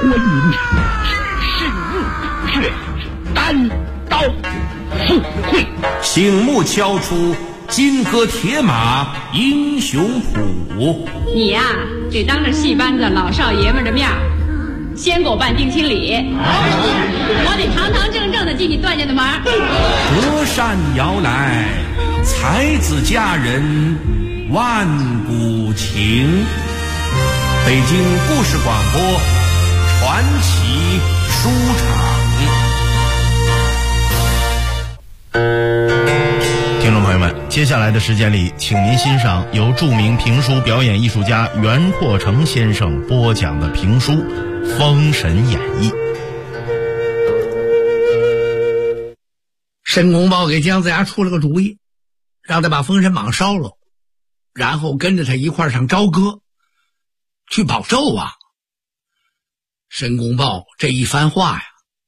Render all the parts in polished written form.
观音神木血单刀赴会， 醒目敲出金戈铁马英雄谱。 你呀，得当着戏班子老少爷们的面先给我办定亲礼，我得堂堂正正的进你段家的门。 隔山摇来，才子佳人万古情。北京故事广播传奇书场。 听众朋友们，接下来的时间里，请您欣赏由著名评书表演艺术家袁阔成先生播讲的评书《封神演义》。 申公豹给姜子牙出了个主意，让他把封神榜烧了，然后跟着他一块上朝歌去保纣王。申公豹这一番话呀，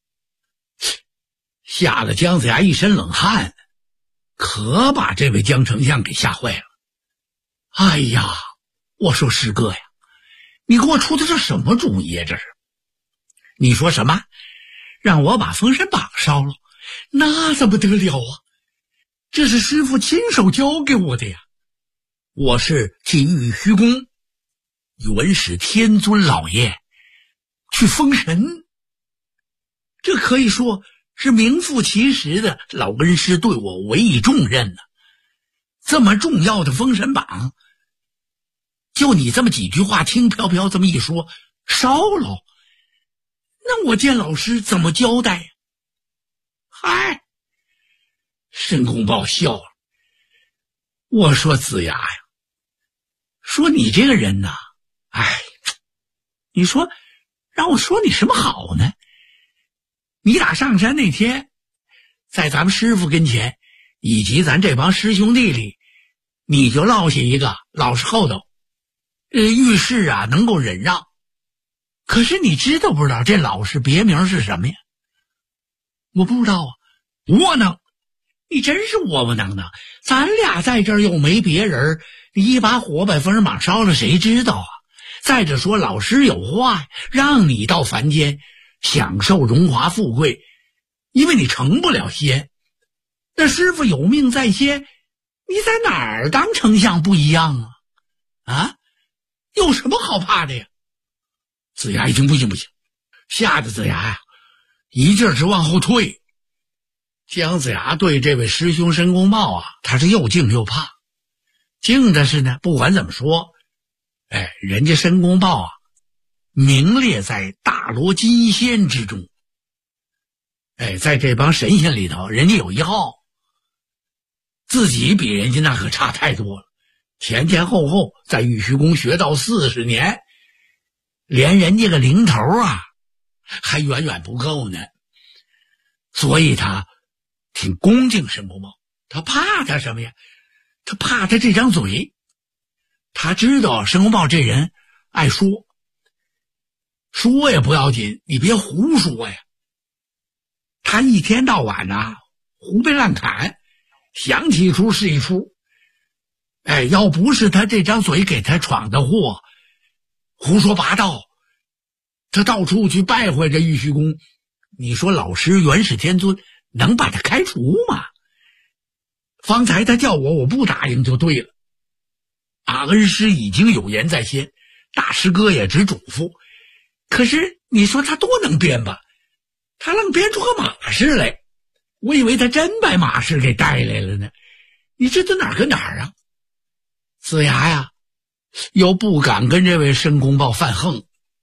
吓得姜子牙一身冷汗，可把这位姜丞相给吓坏了。哎呀，我说师哥呀，你给我出的这什么主意呀？这是你说什么让我把封神榜烧了？那怎么得了啊？这是师父亲手教给我的呀，我是替玉虚宫元始天尊老爷去封神，这可以说是名副其实的老恩师对我委以重任呢。这么重要的封神榜，就你这么几句话轻飘飘这么一说烧了，那我见老师怎么交代呀？嗨，申公豹笑了。我说子牙呀，说你这个人呐，你说让我说你什么好呢？你打上山那天，在咱们师父跟前以及咱这帮师兄弟里，你就落下一个老实厚道，遇事啊能够忍让。可是你知道不知道这老实别名是什么呀？我不知道啊。窝囊，你真是窝窝囊囊。咱俩在这儿又没别人，你一把火把封神榜烧了，谁知道啊？再者说老师有话，让你到凡间享受荣华富贵，因为你成不了仙。那师父有命在先，你在哪儿当丞相不一样啊？有什么好怕的呀？子牙一听不行，吓得子牙呀一劲儿直往后退。姜子牙对这位师兄申公豹啊，他是又敬又怕。敬的是呢，不管怎么说，人家申公豹啊名列在大罗金仙之中，在这帮神仙里头人家有一号，自己比人家那可差太多了，前前后后在玉虚宫学道40年，连人家个零头啊还远远不够呢。所以他挺恭敬申公豹。他怕他什么呀？他怕他这张嘴。他知道申公豹这人爱说，说也不要紧，你别胡说呀。他一天到晚啊胡编乱侃，想起一出是一出。要不是他这张嘴给他闯的祸，胡说八道，他到处去败坏这玉虚宫，你说老师元始天尊能把他开除吗？方才他叫我不答应就对了。恩师已经有言在先，大师哥也只嘱咐。可是你说他多能编吧，他愣编出个马氏来，我以为他真把马氏给带来了呢。你这都哪儿跟哪儿啊？子牙呀又不敢跟这位申公豹犯横。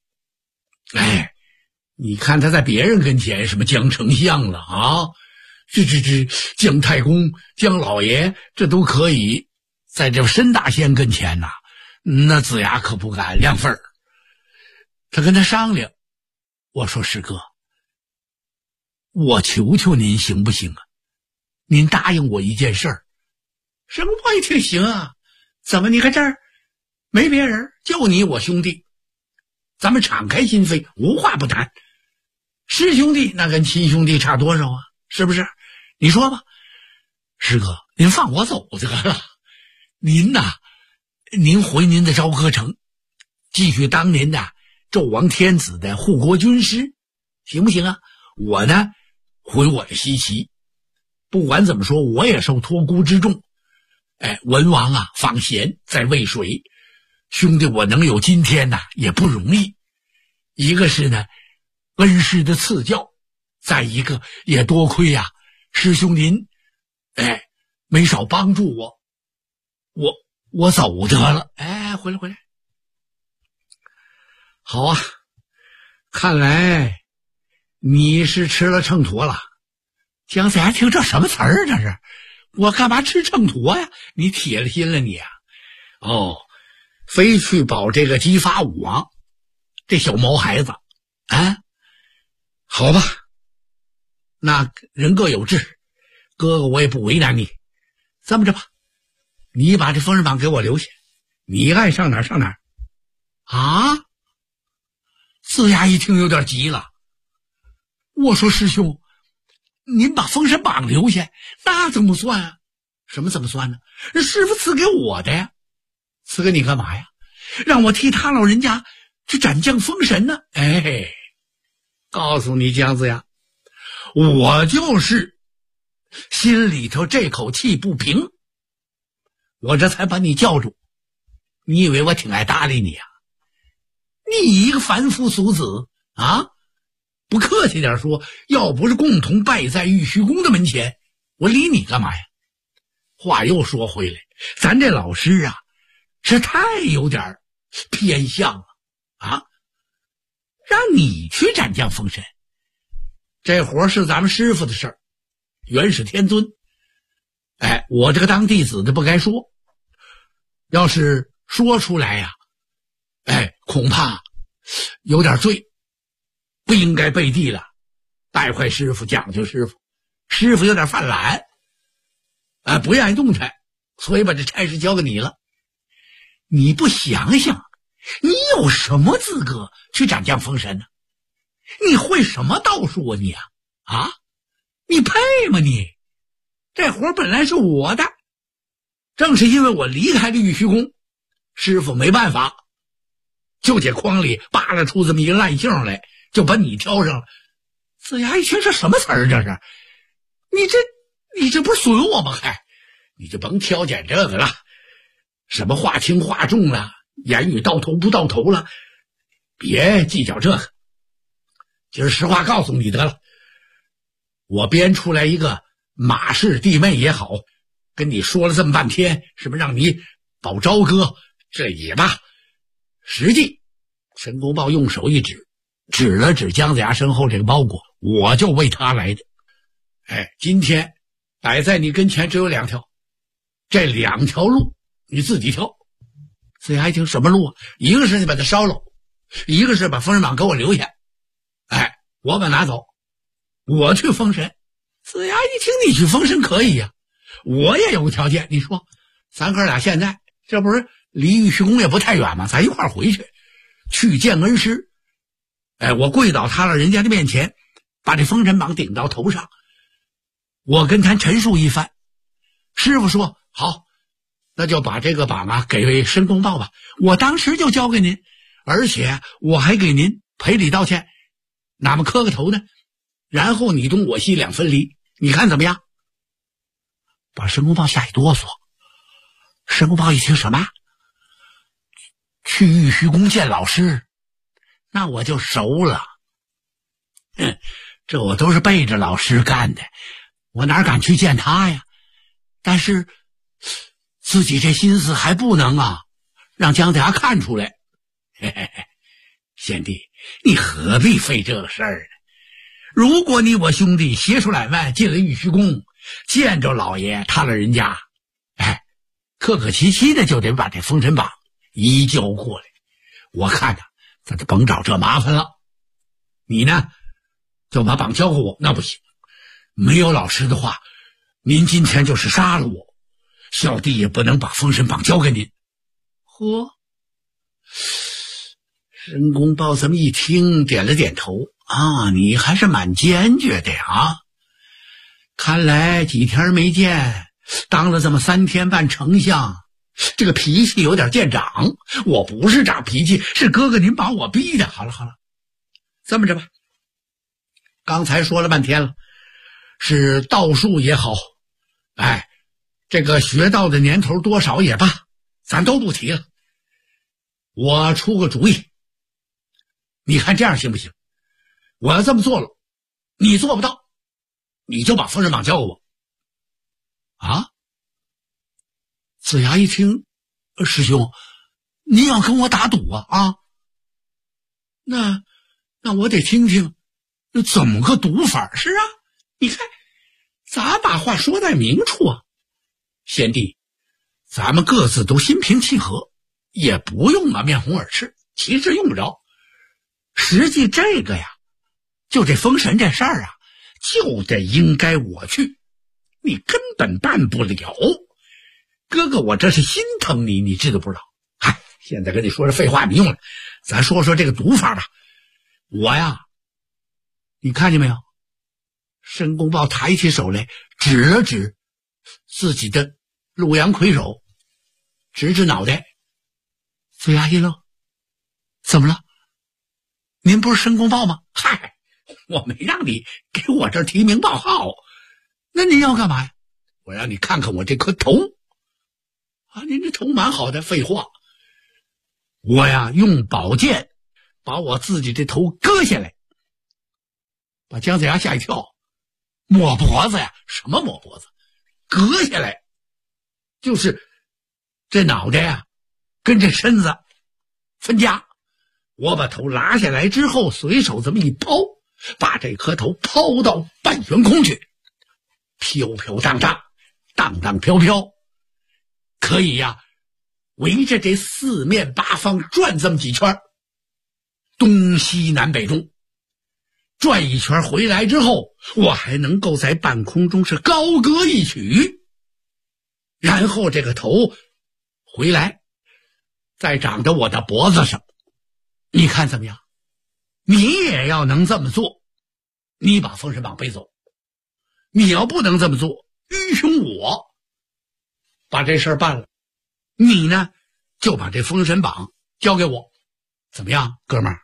你看他在别人跟前什么姜丞相了啊，这姜太公、姜老爷，这都可以。在这申大仙跟前呐，那子牙可不敢亮份儿。他跟他商量，我说师哥，我求求您行不行啊？您答应我一件事儿。申公豹一听行啊，怎么你看这儿没别人，就你我兄弟，咱们敞开心扉，无话不谈。师兄弟那跟亲兄弟差多少啊？是不是？你说吧。师哥，您放我走得了。您呐，您回您的朝歌城，继续当您的纣王天子的护国军师，行不行啊？我呢回我的西岐，不管怎么说我也受托孤之重。文王啊访贤在渭水，兄弟我能有今天呐也不容易。一个是呢恩师的赐教，再一个也多亏呀师兄您没少帮助我走得了。回来。好啊，看来你是吃了秤砣了。姜子牙听这什么词儿？这是我干嘛吃秤砣呀？你铁了心了你啊！非去保这个姬发武王这小毛孩子啊？好吧，那人各有志，哥哥我也不为难你。这么着吧，你把这封神榜给我留下，你爱上哪儿上哪儿啊？子牙一听有点急了，我说师兄，您把封神榜留下，那怎么算啊？什么怎么算呢？师傅赐给我的呀。赐给你干嘛呀？让我替他老人家去斩将封神呢。告诉你姜子牙，我就是心里头这口气不平，我这才把你叫住。你以为我挺爱搭理你啊？你一个凡夫俗子啊！不客气点说，要不是共同拜在玉虚宫的门前，我理你干嘛呀？话又说回来，咱这老师啊是太有点偏向了啊！让你去斩将封神，这活是咱们师傅的事儿，元始天尊。我这个当弟子的不该说，要是说出来呀，恐怕有点罪，不应该背地了带坏师傅，讲究师傅。师傅有点犯懒，不愿意动弹，所以把这差事交给你了。你不想想，你有什么资格去斩将封神呢？你会什么道术啊你啊？你配吗你？这活本来是我的，正是因为我离开了玉虚宫，师傅没办法，就在筐里扒拉出这么一个烂杏来，就把你挑上了。子牙一听这什么词儿？这是你这不是损我吗？你就甭挑拣这个了，什么话轻话重了，言语到头不到头了，别计较这个。今儿实话告诉你得了，我编出来一个马氏弟妹也好，跟你说了这么半天，什么让你保朝歌，这也罢。实际申公豹用手一指了指姜子牙身后这个包裹，我就为他来的。今天摆在你跟前只有2条，这2条路你自己挑。子牙一听什么路啊？一个是你把它烧了，一个是把封神榜给我留下。我把拿走，我去封神。子牙一听你去封神可以呀，我也有个条件，你说咱哥俩现在这不是离玉虚宫也不太远吗？咱一块回去见恩师。我跪倒他了人家的面前，把这封神榜顶到头上，我跟他陈述一番。师傅说好，那就把这个榜啊给申公豹吧，我当时就交给您，而且我还给您赔礼道歉，哪么磕个头呢？然后你东我西2分离，你看怎么样？把申公豹吓一哆嗦。申公豹一听什么？去玉虚宫见老师，那我就熟了。这我都是背着老师干的，我哪敢去见他呀？但是自己这心思还不能让姜子牙看出来。贤弟，你何必费这个事儿呢？如果你我兄弟携手2万进了玉虚宫，见着老爷他了人家，客客气气的就得把这封神榜移交过来。我看咱就甭找这麻烦了。你呢，就把榜交给我，那不行。没有老师的话，您今天就是杀了我，小弟也不能把封神榜交给您。申公豹这么一听，点了点头。你还是蛮坚决的呀。看来几天没见，当了这么3天半丞相， 这个脾气有点见长，我不是长脾气，是哥哥您把我逼的。好了，这么着吧，刚才说了半天了，是道术也好，这个学到的年头多少也罢，咱都不提了。我出个主意，你看这样行不行？我要这么做了，你做不到，你就把封神榜交给我。啊？子牙一听，师兄，你要跟我打赌啊？那我得听听，那怎么个赌法？是啊，你看，咱把话说在明处啊。贤弟，咱们各自都心平气和，也不用面红耳赤，其实用不着。实际这个呀，就这封神这事儿啊，就得应该我去，你根本办不了。哥哥，我这是心疼你，你知道不知道？现在跟你说这废话没用了，咱说说这个赌法吧。我呀，你看见没有？申公豹抬起手来，指了指自己的陆阳魁首，指指脑袋。子牙一愣，怎么了？您不是申公豹吗？我没让你给我这儿提名报号，那您要干嘛呀？我让你看看我这颗头。您这头蛮好的，废话。我呀，用宝剑把我自己这头割下来，把姜子牙吓一跳。抹脖子呀？什么抹脖子？割下来，就是这脑袋呀跟这身子分家。我把头拉下来之后，随手这么一抛，把这颗头抛到半悬空去，飘飘荡荡，荡荡飘飘，可以呀围着这四面八方转这么几圈，东西南北中转一圈回来之后，我还能够在半空中是高歌一曲，然后这个头回来再长到我的脖子上。你看怎么样？你也要能这么做，你把封神榜背走。你要不能这么做，愚兄我把这事儿办了，你呢就把这封神榜交给我，怎么样，哥们儿？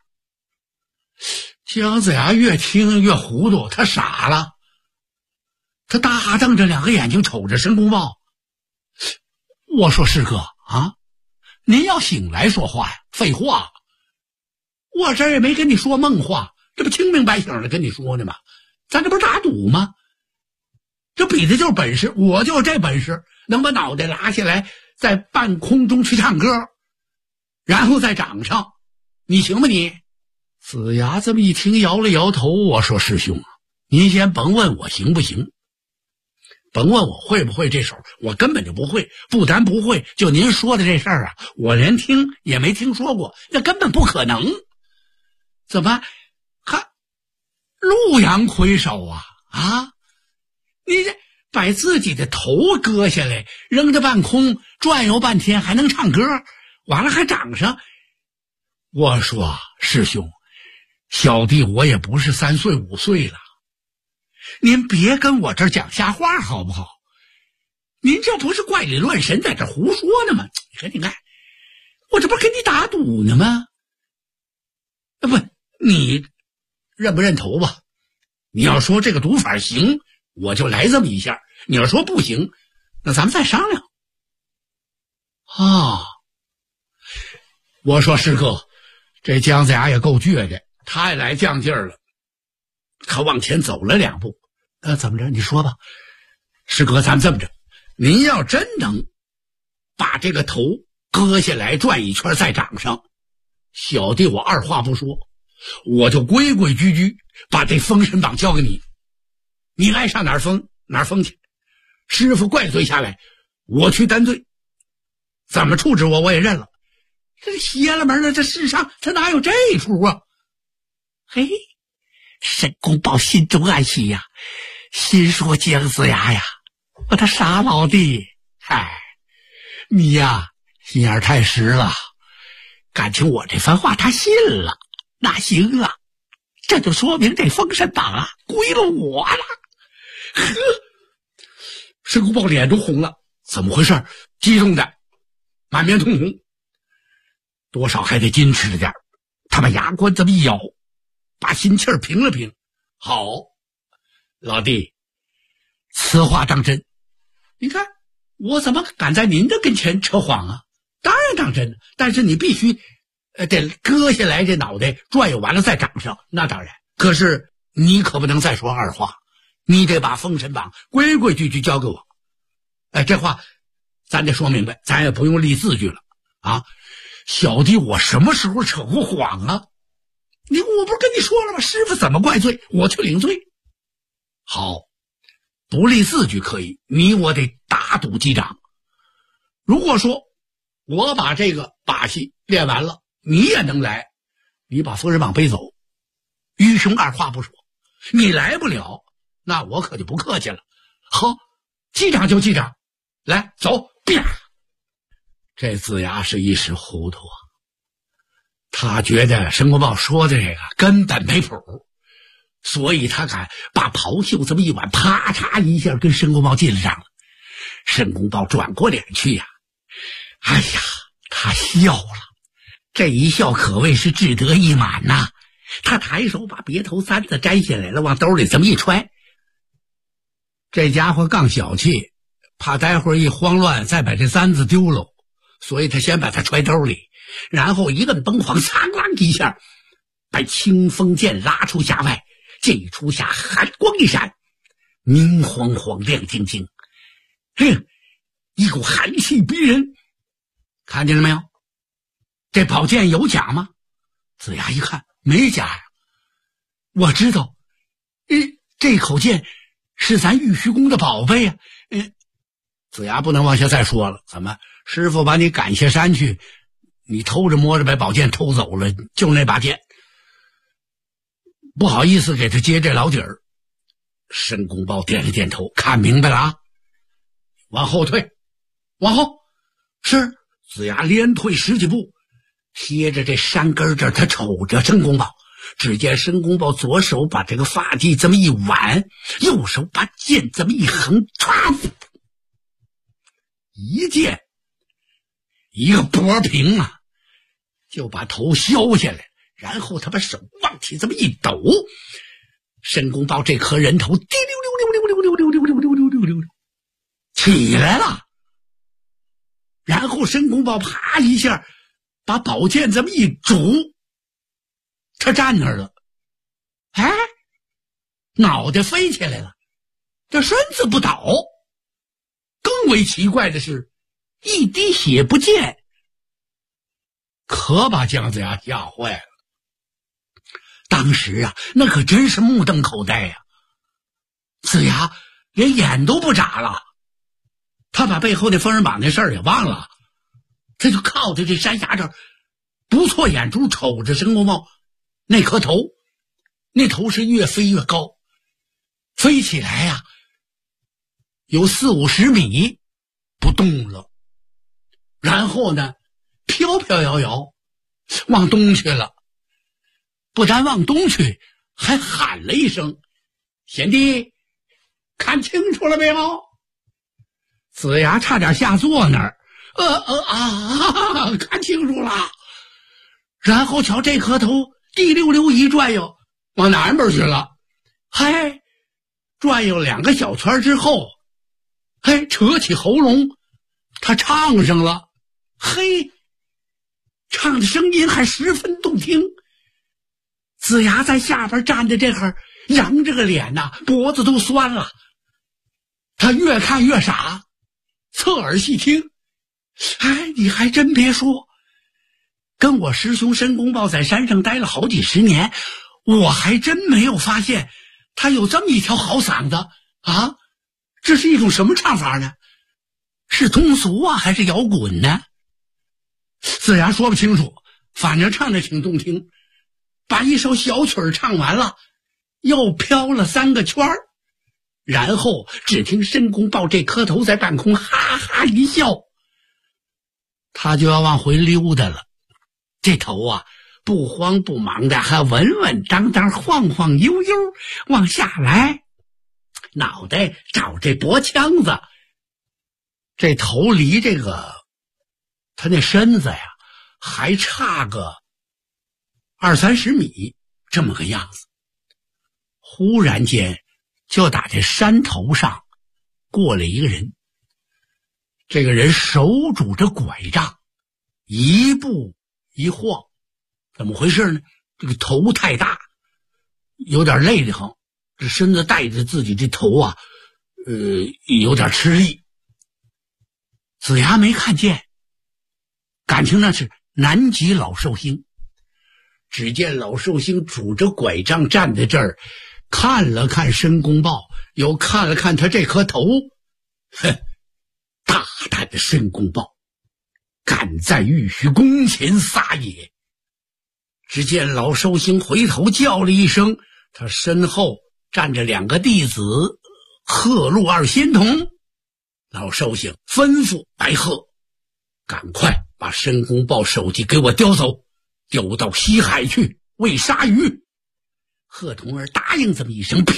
姜子牙越听越糊涂，他傻了，他大瞪着两个眼睛瞅着申公豹。我说师哥啊，您要醒来说话呀？废话，我这也没跟你说梦话，这不清明白醒的跟你说呢吗？咱这不是打赌吗？这比的就是本事，我就这本事，能把脑袋拉下来，在半空中去唱歌，然后再长上，你行吗你？子牙这么一听，摇了摇头。我说师兄啊，您先甭问我行不行，甭问我会不会这手，我根本就不会。不但不会，就您说的这事儿啊，我连听也没听说过，那根本不可能。怎么还陆阳魁首啊？你这把自己的头割下来扔在半空转悠半天，还能唱歌，完了还长上。我说师兄，小弟我也不是3岁5岁了，您别跟我这儿讲瞎话好不好？您这不是怪力乱神在这胡说呢吗？你看我这不是跟你打赌呢吗？不，你认不认头吧？你要说这个赌法行，我就来这么一下，你要说不行，那咱们再商量。我说师哥，这姜子牙也够倔的，他也来犟劲儿了。他往前走了2步，怎么着？你说吧。师哥，咱们这么着，您要真能把这个头割下来转一圈再长上，小弟我二话不说，我就规规矩矩把这封神榜交给你，你爱上哪儿封哪儿封去。师傅怪罪下来，我去担罪，怎么处置我也认了。这邪了门的，这世上他哪有这出啊？嘿，申公豹心中暗喜呀，心说姜子牙呀，我的傻老弟，你呀心眼太实了，感情我这番话他信了，那行啊，这就说明这封神榜啊归了我了。申公豹脸都红了，怎么回事？激动的， 满面通红，多少还得矜持着点。他把牙关这么一咬，把心气儿平了平。好，老弟，此话当真？你看我怎么敢在您的跟前扯谎啊？当然当真，但是你必须得割下来这脑袋，转悠完了再长上，那当然。可是你可不能再说二话，你得把封神榜规规矩矩交给我。这话咱得说明白，咱也不用立字据了啊。小弟我什么时候扯过谎啊？我不是跟你说了吗？师傅怎么怪罪，我去领罪。好，不立字据可以，你我得打赌击掌。如果说我把这个把戏练完了，你也能来，你把封神榜背走，愚兄二话不说。你来不了，那我可就不客气了。好，击掌就击掌，来走，啪！这子牙是一时糊涂啊，他觉得申公豹说的这个根本没谱，所以他敢把袍袖这么一挽，啪嚓一下跟申公豹进了账了。申公豹转过脸去呀，哎呀，他笑了，这一笑可谓是志得意满呐。他抬手把别头簪子摘下来了，往兜里这么一揣。这家伙更小气，怕待会儿一慌乱再把这簪子丢了，所以他先把它揣兜里，然后一顿崩晃，嚓啷一下把清风剑拉出匣外。这一出匣，寒光一闪，明晃晃亮晶晶，一股寒气逼人。看见了没有？这宝剑有假吗？子牙一看没假呀，我知道，这口剑是咱玉虚宫的宝贝啊。子牙不能往下再说了，怎么师傅把你赶下山去，你偷着摸着把宝剑偷走了，就那把剑，不好意思给他接这老底儿。申公豹点了点头，看明白了啊，往后退，往后。是。子牙连退10几步，贴着这山根这儿，他瞅着申公豹。只见申公豹左手把这个发髻这么一挽，右手把剑这么一横，唰，一剑一个脖平啊，就把头削下来，然后他把手往起这么一抖，申公豹这颗人头滴溜溜溜溜溜溜溜溜溜溜溜溜溜起来了。然后申公豹啪一下把宝剑这么一拄，他站那儿了。脑袋飞起来了，这身子不倒。更为奇怪的是，一滴血不见，可把姜子牙吓坏了。当时啊，那可真是目瞪口呆呀。子牙连眼都不眨了，他把背后那封神榜那事儿也忘了，他就靠在这山崖这儿，不错眼珠瞅着申公豹那颗头，那头是越飞越高，飞起来呀，有40、50米不动了，然后呢，飘飘摇摇往东去了。不但往东去，还喊了一声：“贤弟，看清楚了没有？”子牙差点下坐那儿，看清楚了。然后瞧这颗头滴溜溜一转悠，往南边去了。转悠2个小圈之后，扯起喉咙，他唱上了。唱的声音还十分动听。子牙在下边站着这会儿，扬着个脸呐，脖子都酸了。他越看越傻，侧耳细听。你还真别说，跟我师兄申公豹在山上待了好几10年，我还真没有发现他有这么一条好嗓子啊！这是一种什么唱法呢？是通俗啊，还是摇滚呢？子牙说不清楚，反正唱得挺动听。把一首小曲儿唱完了，又飘了3个圈儿，然后只听申公豹这颗头在半空哈哈一笑，他就要往回溜达了。这头啊，不慌不忙的，还稳稳当当，晃晃悠悠往下来，脑袋找这脖腔子，这头离这个他那身子呀还差个20-30米这么个样子。忽然间就打这山头上过来一个人，这个人手拄着拐杖，一步一晃。怎么回事呢？这个头太大，有点累得慌，这身子带着自己这头啊有点吃力。子牙没看见，感情那是南极老寿星。只见老寿星拄着拐杖站在这儿，看了看申公豹，又看了看他这颗头。哼，大胆的申公豹，敢在玉虚宫前撒野。只见老寿星回头叫了一声，他身后站着2个弟子鹤鹿2仙童。老寿星吩咐白鹤，赶快把申公豹首级给我叼走，丢到西海去喂鲨鱼。鹤童儿答应这么一声，啪，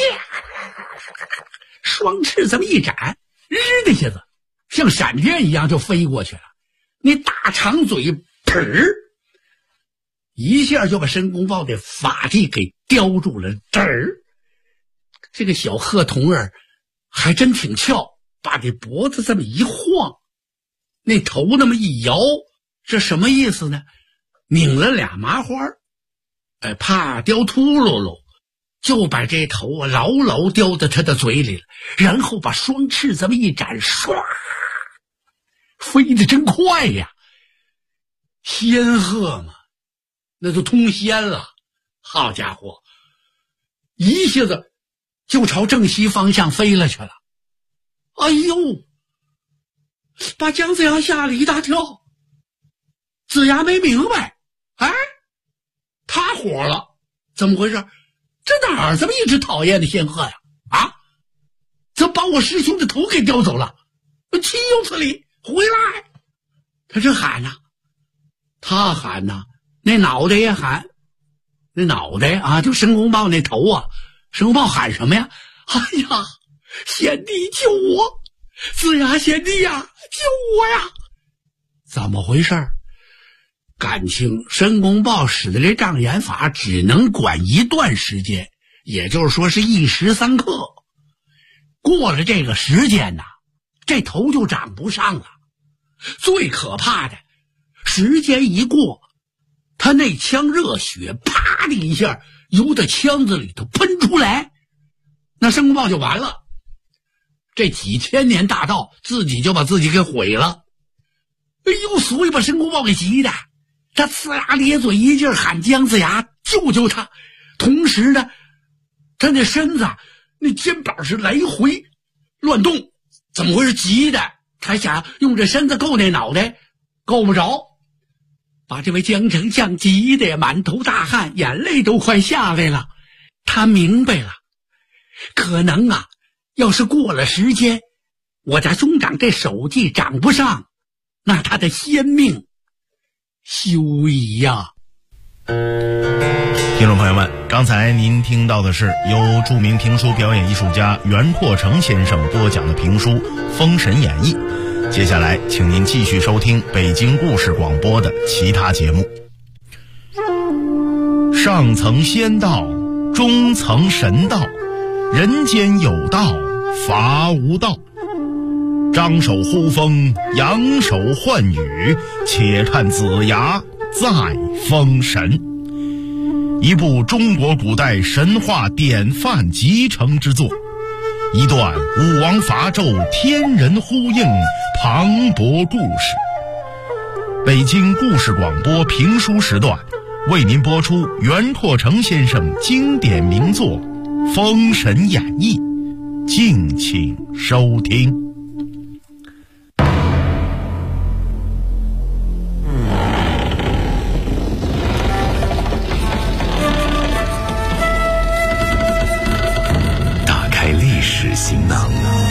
双翅这么一展，日的一下子像闪电一样就飞过去了。那大长嘴噗一下就把申公豹的发髻给叼住了。这个小鹤童儿还真挺翘，把这脖子这么一晃，那头那么一摇，这什么意思呢？拧了2麻花，怕叼秃噜噜，就把这头啊牢牢叼在他的嘴里了，然后把双翅这么一展，唰，飞得真快呀！仙鹤嘛，那就通仙了。好家伙，一下子就朝正西方向飞了去了。哎呦，把姜子牙吓了一大跳。子牙没明白，他火了，怎么回事？这哪儿这么一只讨厌的仙鹤呀？怎么把我师兄的头给叼走了？岂有此理！回来！他这喊呐，他喊呐，那脑袋也喊，那脑袋啊，就申公豹那头啊，申公豹喊什么呀？哎呀，贤弟救我！子牙贤弟呀，救我呀！怎么回事？感情申公豹使的这障眼法只能管一段时间，也就是说是1时3刻。过了这个时间呐，这头就长不上了。最可怕的，时间一过，他那腔热血啪的一下由他腔子里头喷出来，那申公豹就完了。这几千年大道自己就把自己给毁了。哎呦，所以把申公豹给急的，他呲牙咧嘴一劲喊姜子牙救救他，同时呢他那身子那肩膀是来回乱动。怎么回事？急的他想用这身子够那脑袋，够不着，把这位姜丞相急的满头大汗，眼泪都快下来了。他明白了，可能啊要是过了时间，我家兄长这手技长不上，那他的仙命休矣呀。 听众朋友们，刚才您听到的是由著名评书表演艺术家袁阔成先生播讲的评书《封神演义》。接下来请您继续收听北京故事广播的其他节目。上层仙道，中层神道，人间有道，伐无道。张手呼风，扬手唤雨，且看子牙再封神。一部中国古代神话典范集成之作，一段武王伐纣天人呼应磅礴故事。北京故事广播评书时段为您播出袁阔成先生经典名作《封神演义》，敬请收听。 行囊，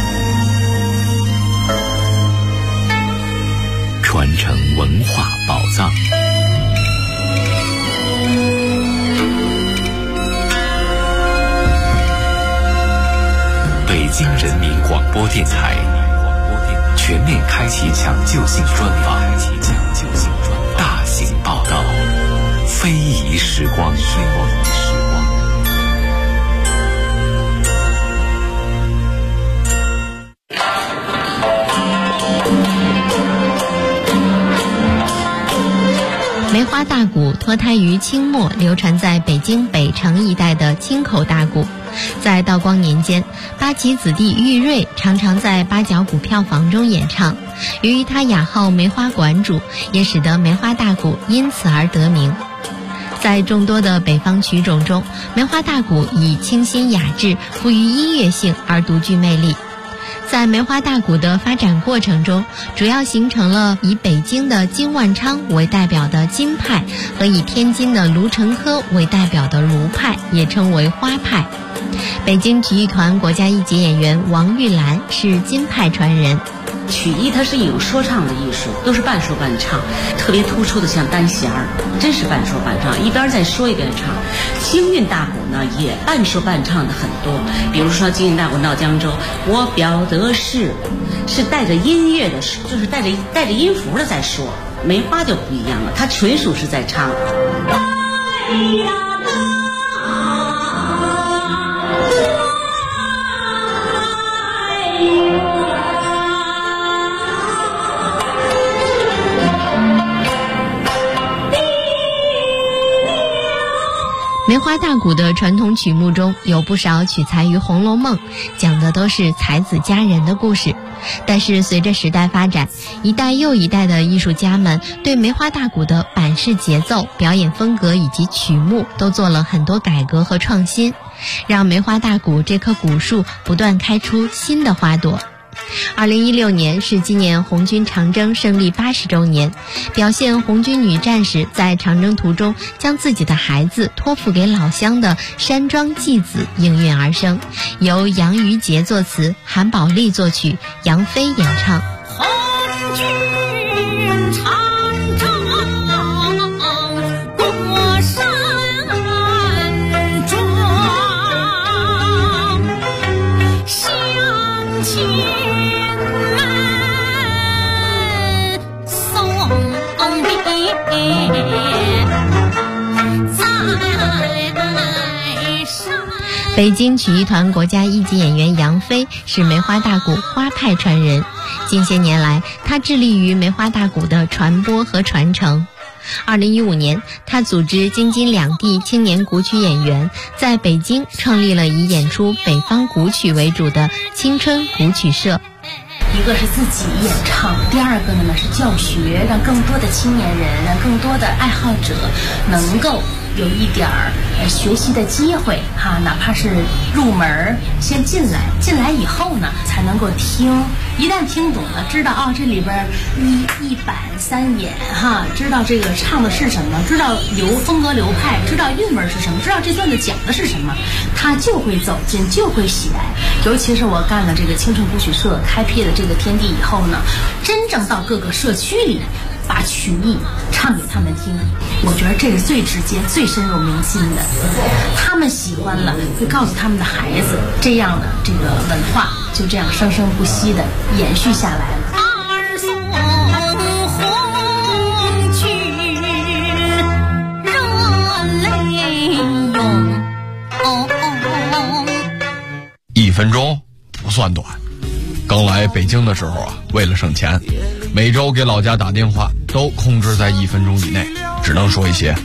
传承文化宝藏。北京人民广播电台全面开启抢救性专访。 梅花大鼓脱胎于清末流传在北京北城一带的清口大鼓，在道光年间，八旗子弟玉瑞常常在八角鼓票房中演唱，由于他雅号梅花馆主，也使得梅花大鼓因此而得名。在众多的北方曲种中，梅花大鼓以清新雅致、富于音乐性而独具魅力。在梅花大鼓的发展过程中，主要形成了以北京的金万昌为代表的金派和以天津的卢成科为代表的卢派，也称为花派。北京曲艺团国家一级演员王玉兰是金派传人。 曲艺它是一种说唱的艺术，都是半说半唱，特别突出的像单弦儿，真是半说半唱，一边在说一边唱。京韵大鼓呢也半说半唱的很多，比如说京韵大鼓闹江州，我表的是带着音乐的，就是带着音符的在说。梅花就不一样了，它纯属是在唱。 梅花大鼓的传统曲目中有不少取材于《红楼梦》，讲的都是才子佳人的故事。但是随着时代发展，一代又一代的艺术家们对梅花大鼓的板式节奏、表演风格以及曲目都做了很多改革和创新，让梅花大鼓这棵古树不断开出新的花朵。2016年是纪念红军长征胜利80周年，表现红军女战士在长征途中将自己的孩子托付给老乡的山庄祭子应运而生，由杨于杰作词，韩宝利作曲，杨飞演唱。 红军长征过山庄，乡亲北京曲艺团国家一级演员杨飞是梅花大鼓花派传人，近些年来他致力于梅花大鼓的传播和传承。2015年，他组织京津两地青年古曲演员在北京创立了以演出北方古曲为主的青春古曲社。 一个是自己演唱，第二个呢是教学，让更多的青年人，让更多的爱好者能够有一点学习的机会哈，哪怕是入门先进来以后呢才能够听，一旦听懂了，知道这里边一板三眼哈，知道这个唱的是什么，知道风格流派，知道韵味是什么，知道这段子讲的是什么，他就会走进，就会喜爱。尤其是我干了这个青春古曲社，开辟了这个天地以后呢，真正到各个社区里把曲艺唱给他们听，我觉得这是最直接最深入民心的，他们喜欢了会告诉他们的孩子，这样的这个文化就这样生生不息的延续下来了。 二送红军热泪涌 1分钟不算短。刚来北京的时候为了省钱，每周给老家打电话都控制在1分钟以内，只能说一些